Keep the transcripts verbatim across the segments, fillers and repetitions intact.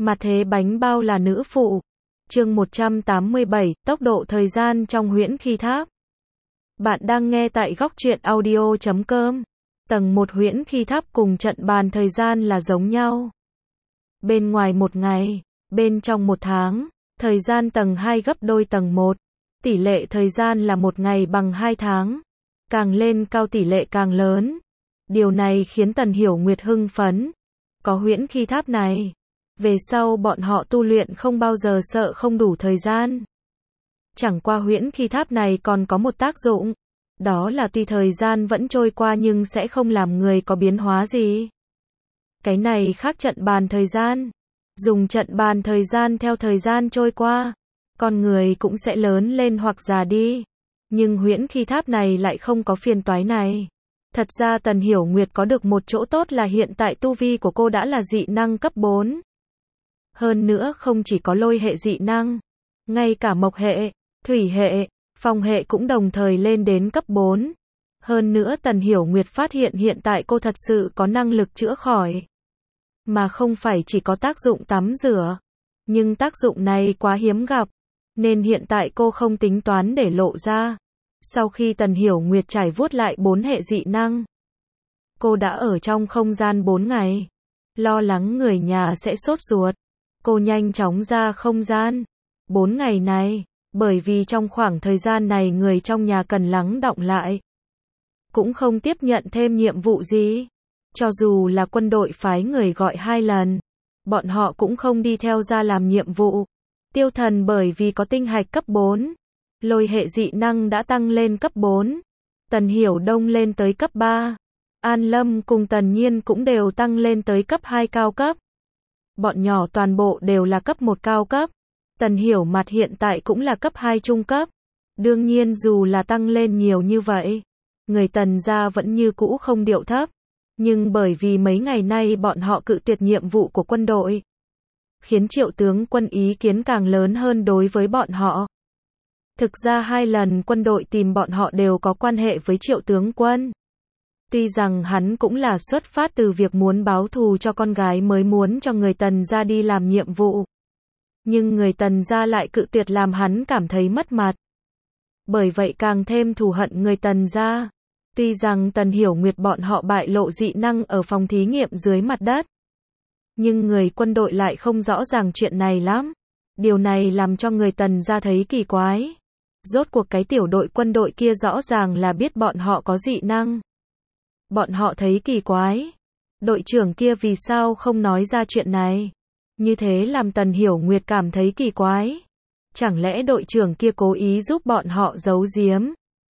Mà thế bánh bao là nữ phụ. Chương một trăm tám mươi bảy, tốc độ thời gian trong huyễn khi tháp. Bạn đang nghe tại góc truyện audio chấm com. Tầng một huyễn khi tháp cùng trận bàn thời gian là giống nhau. Bên ngoài một ngày, bên trong một tháng, thời gian tầng hai gấp đôi tầng một. Tỷ lệ thời gian là một ngày bằng hai tháng. Càng lên cao tỷ lệ càng lớn. Điều này khiến Tần Hiểu Nguyệt hưng phấn. Có huyễn khi tháp này, về sau bọn họ tu luyện không bao giờ sợ không đủ thời gian. Chẳng qua huyễn khi tháp này còn có một tác dụng, đó là tuy thời gian vẫn trôi qua nhưng sẽ không làm người có biến hóa gì. Cái này khác trận bàn thời gian. Dùng trận bàn thời gian theo thời gian trôi qua, con người cũng sẽ lớn lên hoặc già đi. Nhưng huyễn khi tháp này lại không có phiền toái này. Thật ra Tần Hiểu Nguyệt có được một chỗ tốt là hiện tại tu vi của cô đã là dị năng cấp bốn. Hơn nữa không chỉ có lôi hệ dị năng, ngay cả mộc hệ, thủy hệ, phong hệ cũng đồng thời lên đến cấp bốn. Hơn nữa Tần Hiểu Nguyệt phát hiện hiện tại cô thật sự có năng lực chữa khỏi. Mà không phải chỉ có tác dụng tắm rửa. Nhưng tác dụng này quá hiếm gặp, nên hiện tại cô không tính toán để lộ ra. Sau khi Tần Hiểu Nguyệt trải vuốt lại bốn hệ dị năng, cô đã ở trong không gian bốn ngày. Lo lắng người nhà sẽ sốt ruột, cô nhanh chóng ra không gian. Bốn ngày này, bởi vì trong khoảng thời gian này người trong nhà cần lắng đọng lại, cũng không tiếp nhận thêm nhiệm vụ gì. Cho dù là quân đội phái người gọi hai lần, bọn họ cũng không đi theo ra làm nhiệm vụ. Tiêu Thần bởi vì có tinh hạch cấp bốn, lôi hệ dị năng đã tăng lên cấp bốn. Tần Hiểu Đông lên tới cấp ba. An Lâm cùng Tần Nhiên cũng đều tăng lên tới cấp hai cao cấp. Bọn nhỏ toàn bộ đều là cấp một cao cấp. Tần Hiểu Mặt hiện tại cũng là cấp hai trung cấp. Đương nhiên dù là tăng lên nhiều như vậy, người Tần gia vẫn như cũ không điệu thấp. Nhưng bởi vì mấy ngày nay bọn họ cự tuyệt nhiệm vụ của quân đội, khiến Triệu tướng quân ý kiến càng lớn hơn đối với bọn họ. Thực ra hai lần quân đội tìm bọn họ đều có quan hệ với Triệu tướng quân. Tuy rằng hắn cũng là xuất phát từ việc muốn báo thù cho con gái mới muốn cho người Tần gia đi làm nhiệm vụ. Nhưng người Tần gia lại cự tuyệt làm hắn cảm thấy mất mặt. Bởi vậy càng thêm thù hận người Tần gia. Tuy rằng Tần Hiểu Nguyệt bọn họ bại lộ dị năng ở phòng thí nghiệm dưới mặt đất, nhưng người quân đội lại không rõ ràng chuyện này lắm. Điều này làm cho người Tần gia thấy kỳ quái. Rốt cuộc cái tiểu đội quân đội kia rõ ràng là biết bọn họ có dị năng. Bọn họ thấy kỳ quái. Đội trưởng kia vì sao không nói ra chuyện này? Như thế làm Tần Hiểu Nguyệt cảm thấy kỳ quái. Chẳng lẽ đội trưởng kia cố ý giúp bọn họ giấu giếm?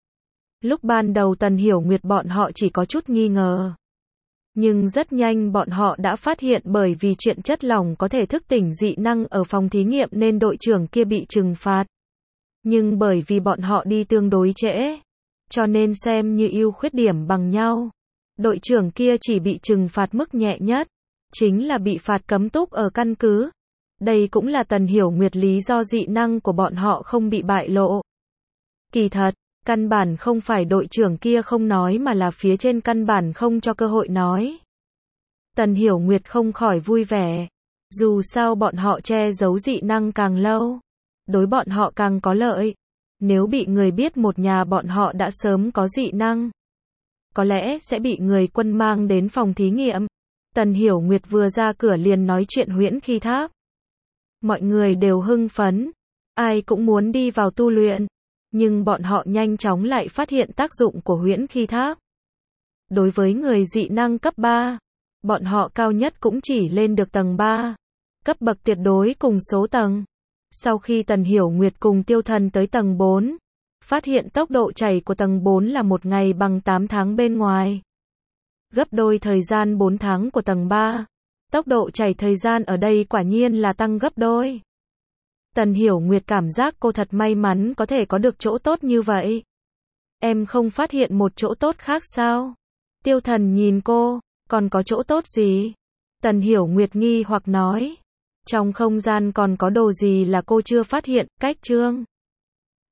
Lúc ban đầu Tần Hiểu Nguyệt bọn họ chỉ có chút nghi ngờ. Nhưng rất nhanh bọn họ đã phát hiện bởi vì chuyện chất lỏng có thể thức tỉnh dị năng ở phòng thí nghiệm nên đội trưởng kia bị trừng phạt. Nhưng bởi vì bọn họ đi tương đối trễ, cho nên xem như ưu khuyết điểm bằng nhau. Đội trưởng kia chỉ bị trừng phạt mức nhẹ nhất, chính là bị phạt cấm túc ở căn cứ. Đây cũng là Tần Hiểu Nguyệt lý do dị năng của bọn họ không bị bại lộ. Kỳ thật, căn bản không phải đội trưởng kia không nói mà là phía trên căn bản không cho cơ hội nói. Tần Hiểu Nguyệt không khỏi vui vẻ. Dù sao bọn họ che giấu dị năng càng lâu, đối bọn họ càng có lợi. Nếu bị người biết một nhà bọn họ đã sớm có dị năng, có lẽ sẽ bị người quân mang đến phòng thí nghiệm. Tần Hiểu Nguyệt vừa ra cửa liền nói chuyện huyễn khi tháp. Mọi người đều hưng phấn, ai cũng muốn đi vào tu luyện. Nhưng bọn họ nhanh chóng lại phát hiện tác dụng của huyễn khi tháp. Đối với người dị năng cấp ba, bọn họ cao nhất cũng chỉ lên được tầng ba. Cấp bậc tuyệt đối cùng số tầng. Sau khi Tần Hiểu Nguyệt cùng Tiêu Thần tới tầng bốn, phát hiện tốc độ chảy của tầng bốn là một ngày bằng tám tháng bên ngoài. Gấp đôi thời gian bốn tháng của tầng ba. Tốc độ chảy thời gian ở đây quả nhiên là tăng gấp đôi. Tần Hiểu Nguyệt cảm giác cô thật may mắn có thể có được chỗ tốt như vậy. Em không phát hiện một chỗ tốt khác sao? Tiêu Thần nhìn cô, còn có chỗ tốt gì? Tần Hiểu Nguyệt nghi hoặc nói. Trong không gian còn có đồ gì là cô chưa phát hiện, cách chương.